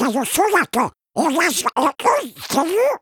Caiu só la queue et là, je, salut!